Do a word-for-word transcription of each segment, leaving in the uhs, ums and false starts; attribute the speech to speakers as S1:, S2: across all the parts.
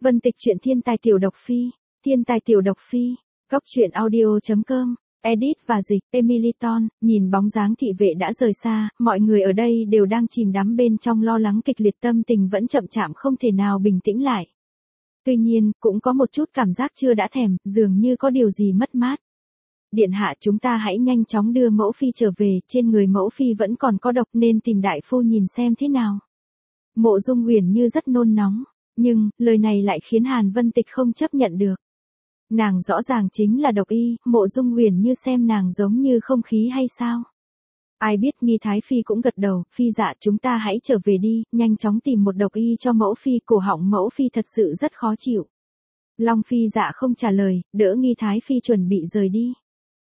S1: Vân Tịch truyện thiên tài tiểu độc phi, thiên tài tiểu độc phi, góc truyện audio chấm com, edit và dịch, Emily Ton, nhìn bóng dáng thị vệ đã rời xa, mọi người ở đây đều đang chìm đắm bên trong lo lắng kịch liệt, tâm tình vẫn chậm chạp không thể nào bình tĩnh lại. Tuy nhiên, cũng có một chút cảm giác chưa đã thèm, dường như có điều gì mất mát. Điện hạ, chúng ta hãy nhanh chóng đưa mẫu phi trở về, trên người mẫu phi vẫn còn có độc nên tìm đại phu nhìn xem thế nào. Mộ Dung Uyển Như rất nôn nóng, nhưng, lời này lại khiến Hàn Vân Tịch không chấp nhận được. Nàng rõ ràng chính là độc y, Mộ Dung Uyển Như xem nàng giống như không khí hay sao? Ai biết Nghi Thái Phi cũng gật đầu, phi dạ chúng ta hãy trở về đi, nhanh chóng tìm một độc y cho mẫu phi, cổ họng mẫu phi thật sự rất khó chịu. Long phi dạ không trả lời, đỡ Nghi Thái Phi chuẩn bị rời đi.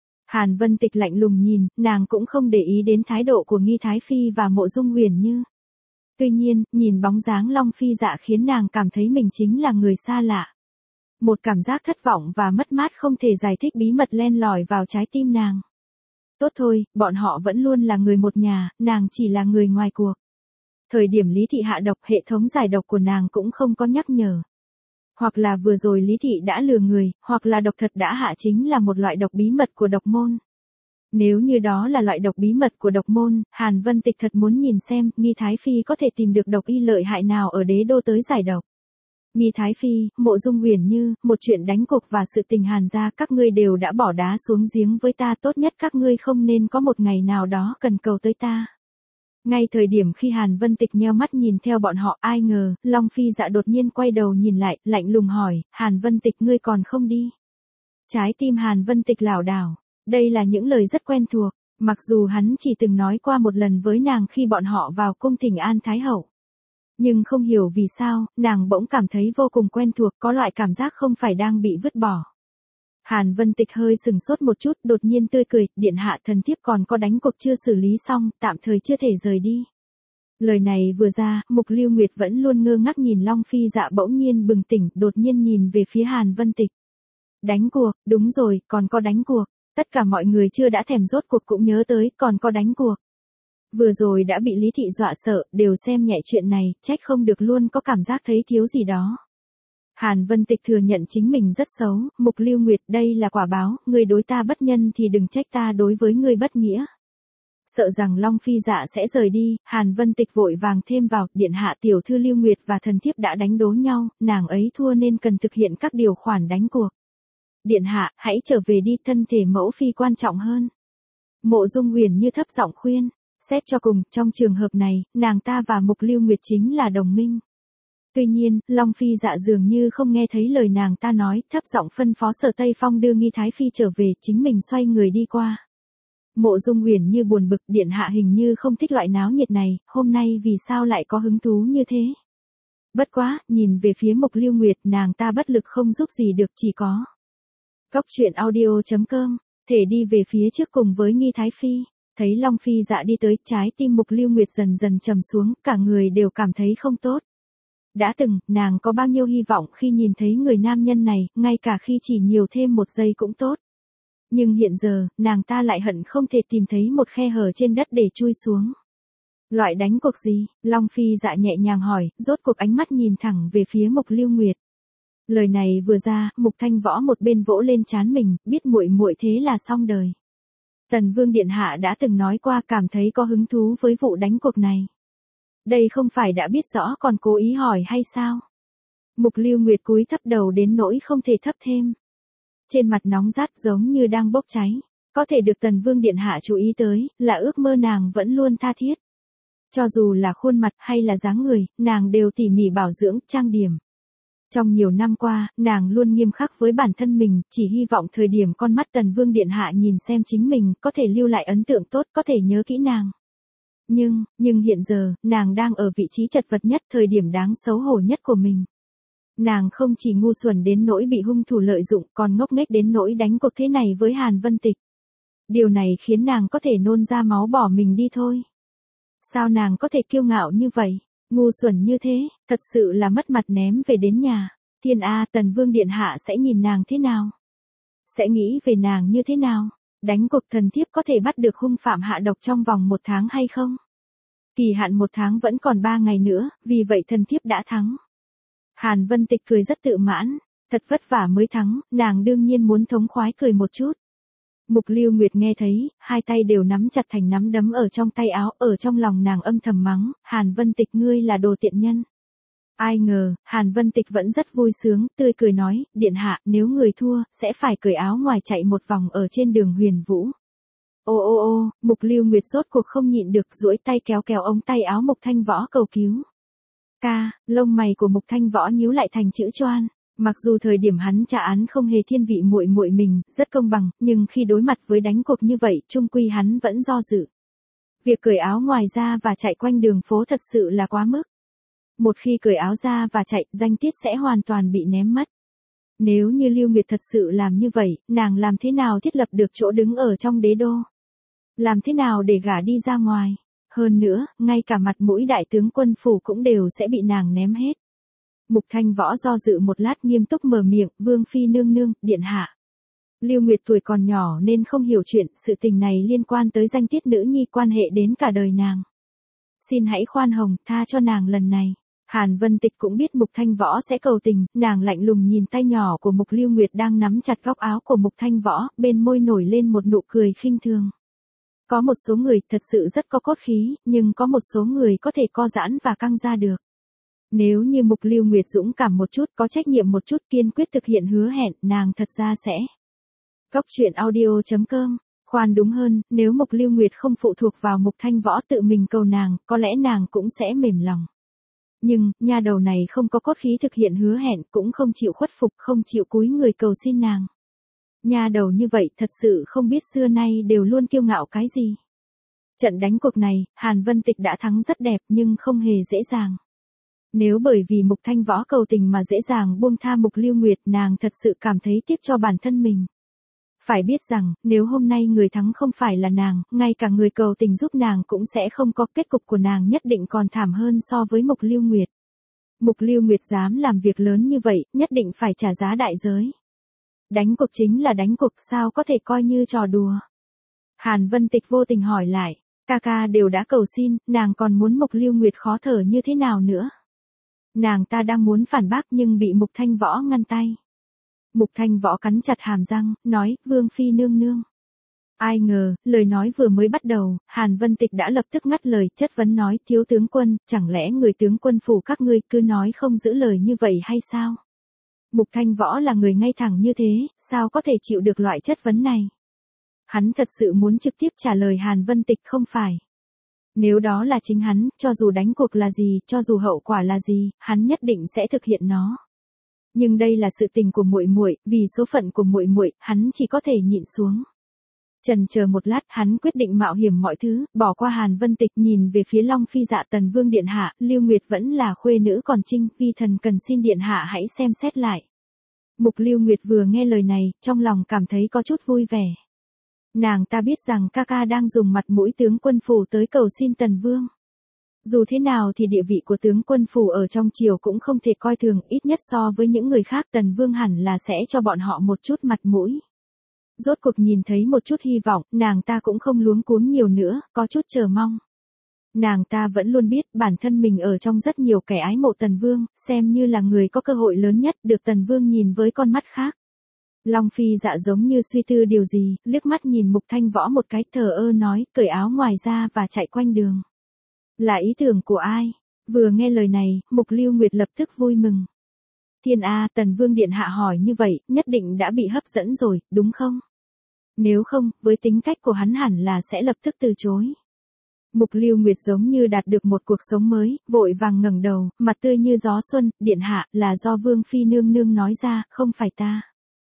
S1: Hàn Vân Tịch lạnh lùng nhìn, nàng cũng không để ý đến thái độ của Nghi Thái Phi và Mộ Dung Uyển Như. Tuy nhiên, nhìn bóng dáng Long phi dạ khiến nàng cảm thấy mình chính là người xa lạ. Một cảm giác thất vọng và mất mát không thể giải thích bí mật len lỏi vào trái tim nàng. Tốt thôi, bọn họ vẫn luôn là người một nhà, nàng chỉ là người ngoài cuộc. Thời điểm Lý Thị hạ độc, hệ thống giải độc của nàng cũng không có nhắc nhở. Hoặc là vừa rồi Lý Thị đã lừa người, hoặc là độc thật đã hạ chính là một loại độc bí mật của độc môn. Nếu như đó là loại độc bí mật của độc môn, Hàn Vân Tịch thật muốn nhìn xem, Nghi Thái Phi có thể tìm được độc y lợi hại nào ở đế đô tới giải độc. Nghi Thái Phi, Mộ Dung Uyển Như, một chuyện đánh cuộc và sự tình Hàn gia các ngươi đều đã bỏ đá xuống giếng với ta, tốt nhất các ngươi không nên có một ngày nào đó cần cầu tới ta. Ngay thời điểm khi Hàn Vân Tịch nheo mắt nhìn theo bọn họ, ai ngờ, Long phi dạ đột nhiên quay đầu nhìn lại, lạnh lùng hỏi, Hàn Vân Tịch ngươi còn không đi? Trái tim Hàn Vân Tịch lảo đảo, đây là những lời rất quen thuộc, mặc dù hắn chỉ từng nói qua một lần với nàng khi bọn họ vào cung thỉnh An Thái Hậu. Nhưng không hiểu vì sao, nàng bỗng cảm thấy vô cùng quen thuộc, có loại cảm giác không phải đang bị vứt bỏ. Hàn Vân Tịch hơi sừng sốt một chút, đột nhiên tươi cười, điện hạ thần thiếp còn có đánh cuộc chưa xử lý xong, tạm thời chưa thể rời đi. Lời này vừa ra, Mục Lưu Nguyệt vẫn luôn ngơ ngác nhìn Long phi dạ bỗng nhiên bừng tỉnh, đột nhiên nhìn về phía Hàn Vân Tịch. Đánh cuộc, đúng rồi, còn có đánh cuộc, tất cả mọi người chưa đã thèm rốt cuộc cũng nhớ tới, còn có đánh cuộc. Vừa rồi đã bị Lý Thị dọa sợ, đều xem nhẹ chuyện này, trách không được luôn có cảm giác thấy thiếu gì đó. Hàn Vân Tịch thừa nhận chính mình rất xấu, Mục Lưu Nguyệt đây là quả báo, ngươi đối ta bất nhân thì đừng trách ta đối với ngươi bất nghĩa. Sợ rằng Long phi dạ sẽ rời đi, Hàn Vân Tịch vội vàng thêm vào, điện hạ tiểu thư Lưu Nguyệt và thần thiếp đã đánh đố nhau, nàng ấy thua nên cần thực hiện các điều khoản đánh cuộc. Điện hạ, hãy trở về đi, thân thể mẫu phi quan trọng hơn. Mộ Dung Uyển Như thấp giọng khuyên. Xét cho cùng, trong trường hợp này, nàng ta và Mục Lưu Nguyệt chính là đồng minh. Tuy nhiên, Long phi dạ dường như không nghe thấy lời nàng ta nói, thấp giọng phân phó Sở Tây Phong đưa Nghi Thái Phi trở về, chính mình xoay người đi qua. Mộ Dung Uyển Như buồn bực, điện hạ hình như không thích loại náo nhiệt này, hôm nay vì sao lại có hứng thú như thế? Bất quá, nhìn về phía Mục Lưu Nguyệt, nàng ta bất lực không giúp gì được, chỉ có. Góc truyện audio chấm com, thể đi về phía trước cùng với Nghi Thái Phi. Thấy Long phi dạ đi tới, trái tim Mục Lưu Nguyệt dần dần trầm xuống, cả người đều cảm thấy không tốt. Đã từng, nàng có bao nhiêu hy vọng khi nhìn thấy người nam nhân này, ngay cả khi chỉ nhiều thêm một giây cũng tốt. Nhưng hiện giờ, nàng ta lại hận không thể tìm thấy một khe hở trên đất để chui xuống. Loại đánh cuộc gì? Long phi dạ nhẹ nhàng hỏi, rốt cuộc ánh mắt nhìn thẳng về phía Mục Lưu Nguyệt. Lời này vừa ra, Mục Thanh Võ một bên vỗ lên trán mình, biết muội muội thế là xong đời. Tần Vương điện hạ đã từng nói qua cảm thấy có hứng thú với vụ đánh cuộc này. Đây không phải đã biết rõ còn cố ý hỏi hay sao? Mục Lưu Nguyệt cúi thấp đầu đến nỗi không thể thấp thêm. Trên mặt nóng rát giống như đang bốc cháy. Có thể được Tần Vương điện hạ chú ý tới, là ước mơ nàng vẫn luôn tha thiết. Cho dù là khuôn mặt hay là dáng người, nàng đều tỉ mỉ bảo dưỡng, trang điểm. Trong nhiều năm qua, nàng luôn nghiêm khắc với bản thân mình, chỉ hy vọng thời điểm con mắt Tần Vương điện hạ nhìn xem chính mình, có thể lưu lại ấn tượng tốt, có thể nhớ kỹ nàng. Nhưng, nhưng hiện giờ, nàng đang ở vị trí chật vật nhất, thời điểm đáng xấu hổ nhất của mình. Nàng không chỉ ngu xuẩn đến nỗi bị hung thủ lợi dụng, còn ngốc nghếch đến nỗi đánh cuộc thế này với Hàn Vân Tịch. Điều này khiến nàng có thể nôn ra máu bỏ mình đi thôi. Sao nàng có thể kiêu ngạo như vậy? Ngu xuẩn như thế, thật sự là mất mặt ném về đến nhà. Thiên A, Tần Vương điện hạ sẽ nhìn nàng thế nào? Sẽ nghĩ về nàng như thế nào? Đánh cuộc thần thiếp có thể bắt được hung phạm hạ độc trong vòng một tháng hay không? Kỳ hạn một tháng vẫn còn ba ngày nữa, vì vậy thần thiếp đã thắng. Hàn Vân Tịch cười rất tự mãn, thật vất vả mới thắng, nàng đương nhiên muốn thống khoái cười một chút. Mục Lưu Nguyệt nghe thấy, hai tay đều nắm chặt thành nắm đấm ở trong tay áo, ở trong lòng nàng âm thầm mắng, Hàn Vân Tịch ngươi là đồ tiện nhân. Ai ngờ, Hàn Vân Tịch vẫn rất vui sướng, tươi cười nói, điện hạ, nếu người thua, sẽ phải cởi áo ngoài chạy một vòng ở trên đường Huyền Vũ. Ô ô ô, Mục Lưu Nguyệt rốt cuộc không nhịn được, duỗi tay kéo kéo ống tay áo Mục Thanh Võ cầu cứu. Ca, lông mày của Mục Thanh Võ nhíu lại thành chữ choan. Mặc dù thời điểm hắn trả án không hề thiên vị muội muội mình, rất công bằng, nhưng khi đối mặt với đánh cuộc như vậy, chung quy hắn vẫn do dự. Việc cởi áo ngoài ra và chạy quanh đường phố thật sự là quá mức. Một khi cởi áo ra và chạy, danh tiết sẽ hoàn toàn bị ném mất. Nếu như Lưu Nguyệt thật sự làm như vậy, nàng làm thế nào thiết lập được chỗ đứng ở trong đế đô? Làm thế nào để gả đi ra ngoài? Hơn nữa, ngay cả mặt mũi đại tướng quân phủ cũng đều sẽ bị nàng ném hết. Mục Thanh Võ do dự một lát nghiêm túc mở miệng, Vương Phi nương nương, điện hạ. Lưu Nguyệt tuổi còn nhỏ nên không hiểu chuyện, sự tình này liên quan tới danh tiết nữ nhi quan hệ đến cả đời nàng. Xin hãy khoan hồng, tha cho nàng lần này. Hàn Vân Tịch cũng biết Mục Thanh Võ sẽ cầu tình, nàng lạnh lùng nhìn tay nhỏ của Mục Lưu Nguyệt đang nắm chặt góc áo của Mục Thanh Võ, bên môi nổi lên một nụ cười khinh thường. Có một số người thật sự rất có cốt khí, nhưng có một số người có thể co giãn và căng ra được. Nếu như Mục Lưu Nguyệt dũng cảm một chút, có trách nhiệm một chút, kiên quyết thực hiện hứa hẹn, nàng thật ra sẽ. Góc truyện audio chấm com, khoan đúng hơn, nếu Mục Lưu Nguyệt không phụ thuộc vào Mục Thanh Võ tự mình cầu nàng, có lẽ nàng cũng sẽ mềm lòng. Nhưng, nha đầu này không có cốt khí thực hiện hứa hẹn, cũng không chịu khuất phục, không chịu cúi người cầu xin nàng. Nha đầu như vậy thật sự không biết xưa nay đều luôn kiêu ngạo cái gì. Trận đánh cuộc này, Hàn Vân Tịch đã thắng rất đẹp nhưng không hề dễ dàng. Nếu bởi vì Mục Thanh Võ cầu tình mà dễ dàng buông tha Mục Lưu Nguyệt, nàng thật sự cảm thấy tiếc cho bản thân mình. Phải biết rằng, nếu hôm nay người thắng không phải là nàng, ngay cả người cầu tình giúp nàng cũng sẽ không có, kết cục của nàng nhất định còn thảm hơn so với Mục Lưu Nguyệt. Mục Lưu Nguyệt dám làm việc lớn như vậy, nhất định phải trả giá đại giới. Đánh cuộc chính là đánh cuộc, sao có thể coi như trò đùa. Hàn Vân Tịch vô tình hỏi lại, ca ca đều đã cầu xin, nàng còn muốn Mục Lưu Nguyệt khó thở như thế nào nữa? Nàng ta đang muốn phản bác nhưng bị Mục Thanh Võ ngăn tay. Mục Thanh Võ cắn chặt hàm răng, nói, Vương Phi nương nương. Ai ngờ, lời nói vừa mới bắt đầu, Hàn Vân Tịch đã lập tức ngắt lời, chất vấn nói, thiếu tướng quân, chẳng lẽ người tướng quân phủ các ngươi cứ nói không giữ lời như vậy hay sao? Mục Thanh Võ là người ngay thẳng như thế, sao có thể chịu được loại chất vấn này? Hắn thật sự muốn trực tiếp trả lời Hàn Vân Tịch không phải. Nếu đó là chính hắn, cho dù đánh cuộc là gì, cho dù hậu quả là gì, hắn nhất định sẽ thực hiện nó. Nhưng đây là sự tình của muội muội, vì số phận của muội muội, hắn chỉ có thể nhịn xuống. Chần chờ một lát, hắn quyết định mạo hiểm mọi thứ, bỏ qua Hàn Vân Tịch, nhìn về phía Long Phi Dạ Tần Vương điện hạ, Lưu Nguyệt vẫn là khuê nữ còn trinh, vi thần cần xin điện hạ hãy xem xét lại. Mục Lưu Nguyệt vừa nghe lời này, trong lòng cảm thấy có chút vui vẻ. Nàng ta biết rằng ca ca đang dùng mặt mũi tướng quân phủ tới cầu xin Tần Vương. Dù thế nào thì địa vị của tướng quân phủ ở trong triều cũng không thể coi thường, ít nhất so với những người khác, Tần Vương hẳn là sẽ cho bọn họ một chút mặt mũi. Rốt cuộc nhìn thấy một chút hy vọng, nàng ta cũng không luống cuống nhiều nữa, có chút chờ mong. Nàng ta vẫn luôn biết bản thân mình ở trong rất nhiều kẻ ái mộ Tần Vương, xem như là người có cơ hội lớn nhất, được Tần Vương nhìn với con mắt khác. Long Phi Dạ giống như suy tư điều gì, liếc mắt nhìn Mục Thanh Võ một cái, thờ ơ nói, cởi áo ngoài ra và chạy quanh đường. Là ý tưởng của ai? Vừa nghe lời này, Mục Lưu Nguyệt lập tức vui mừng. Thiên A, Tần Vương điện hạ hỏi như vậy, nhất định đã bị hấp dẫn rồi, đúng không? Nếu không, với tính cách của hắn hẳn là sẽ lập tức từ chối. Mục Lưu Nguyệt giống như đạt được một cuộc sống mới, vội vàng ngẩng đầu, mặt tươi như gió xuân, điện hạ, là do Vương Phi nương nương nói ra, không phải ta.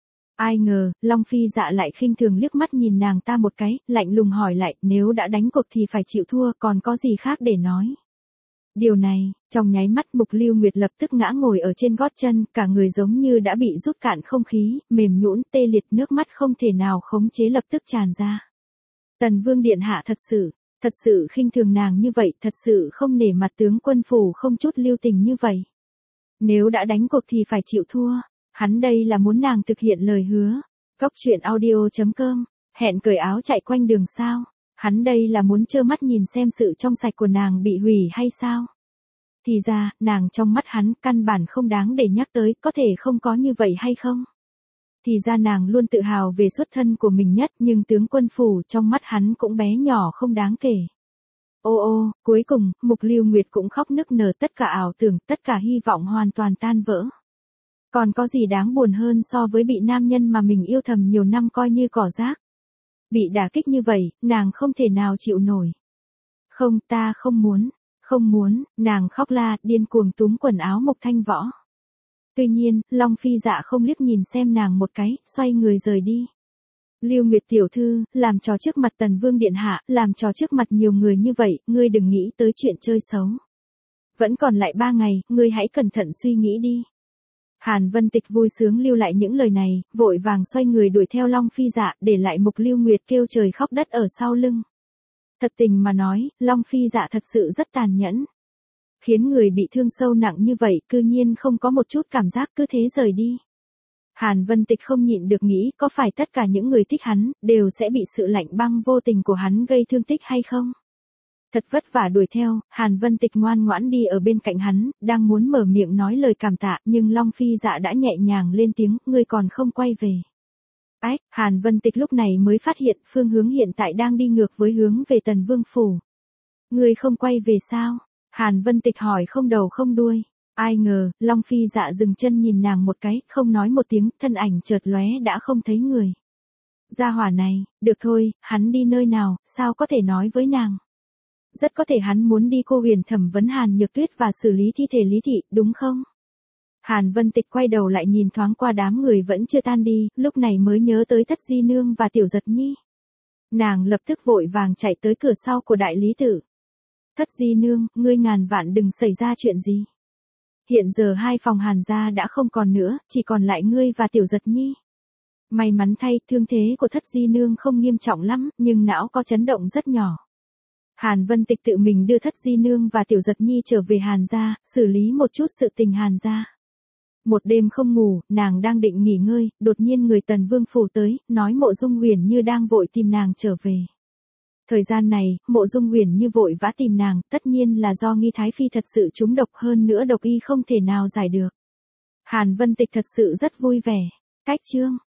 S1: Ai ngờ, Long Phi Dạ lại khinh thường liếc mắt nhìn nàng ta một cái, lạnh lùng hỏi lại, nếu đã đánh cuộc thì phải chịu thua, còn có gì khác để nói. Điều này, trong nháy mắt Mục Lưu Nguyệt lập tức ngã ngồi ở trên gót chân, cả người giống như đã bị rút cạn không khí, mềm nhũn, tê liệt, nước mắt không thể nào khống chế lập tức tràn ra. Tần Vương điện hạ thật sự, thật sự khinh thường nàng như vậy, thật sự không nể mặt tướng quân phủ không chút lưu tình như vậy. Nếu đã đánh cuộc thì phải chịu thua. Hắn đây là muốn nàng thực hiện lời hứa. Góc truyện audio chấm com, hẹn cởi áo chạy quanh đường sao? Hắn đây là muốn trơ mắt nhìn xem sự trong sạch của nàng bị hủy hay sao? Thì ra, nàng trong mắt hắn căn bản không đáng để nhắc tới, có thể không có như vậy hay không? Thì ra nàng luôn tự hào về xuất thân của mình nhất, nhưng tướng quân phủ trong mắt hắn cũng bé nhỏ không đáng kể. Ô ô, cuối cùng, Mục Lưu Nguyệt cũng khóc nức nở, tất cả ảo tưởng, tất cả hy vọng hoàn toàn tan vỡ. Còn có gì đáng buồn hơn so với bị nam nhân mà mình yêu thầm nhiều năm coi như cỏ rác. Bị đả kích như vậy, nàng không thể nào chịu nổi. Không, ta không muốn, không muốn, nàng khóc la, điên cuồng túm quần áo Mục Thanh Võ. Tuy nhiên, Long Phi Dạ không liếc nhìn xem nàng một cái, xoay người rời đi. Lưu Nguyệt tiểu thư, làm trò trước mặt Tần Vương điện hạ, làm trò trước mặt nhiều người như vậy, ngươi đừng nghĩ tới chuyện chơi xấu. Vẫn còn lại ba ngày, ngươi hãy cẩn thận suy nghĩ đi. Hàn Vân Tịch vui sướng lưu lại những lời này, vội vàng xoay người đuổi theo Long Phi Dạ, để lại Mục Lưu Nguyệt kêu trời khóc đất ở sau lưng. Thật tình mà nói, Long Phi Dạ thật sự rất tàn nhẫn. Khiến người bị thương sâu nặng như vậy, cư nhiên không có một chút cảm giác, cứ thế rời đi. Hàn Vân Tịch không nhịn được nghĩ, có phải tất cả những người thích hắn, đều sẽ bị sự lạnh băng vô tình của hắn gây thương tích hay không? Thật vất vả đuổi theo, Hàn Vân Tịch ngoan ngoãn đi ở bên cạnh hắn, đang muốn mở miệng nói lời cảm tạ, nhưng Long Phi Dạ đã nhẹ nhàng lên tiếng, ngươi còn không quay về. Ách, Hàn Vân Tịch lúc này mới phát hiện phương hướng hiện tại đang đi ngược với hướng về Tần Vương phủ. Ngươi không quay về sao? Hàn Vân Tịch hỏi không đầu không đuôi. Ai ngờ, Long Phi Dạ dừng chân nhìn nàng một cái, không nói một tiếng, thân ảnh chợt lóe đã không thấy người. Gia hỏa này, được thôi, hắn đi nơi nào, sao có thể nói với nàng? Rất có thể hắn muốn đi Cô Huyền thẩm vấn Hàn Nhược Tuyết và xử lý thi thể Lý Thị, đúng không? Hàn Vân Tịch quay đầu lại nhìn thoáng qua đám người vẫn chưa tan đi, lúc này mới nhớ tới Thất Di Nương và Tiểu Giật Nhi. Nàng lập tức vội vàng chạy tới cửa sau của đại lý tự. Thất Di Nương, ngươi ngàn vạn đừng xảy ra chuyện gì. Hiện giờ hai phòng Hàn gia đã không còn nữa, chỉ còn lại ngươi và Tiểu Giật Nhi. May mắn thay, thương thế của Thất Di Nương không nghiêm trọng lắm, nhưng não có chấn động rất nhỏ. Hàn Vân Tịch tự mình đưa Thất Di Nương và Tiểu Giật Nhi trở về Hàn gia, xử lý một chút sự tình Hàn gia. Một đêm không ngủ, nàng đang định nghỉ ngơi, đột nhiên người Tần Vương phủ tới, nói Mộ Dung Uyển Như đang vội tìm nàng trở về. Thời gian này, Mộ Dung Uyển Như vội vã tìm nàng, tất nhiên là do nghi Thái Phi thật sự trúng độc, hơn nữa độc y không thể nào giải được. Hàn Vân Tịch thật sự rất vui vẻ. Cách chương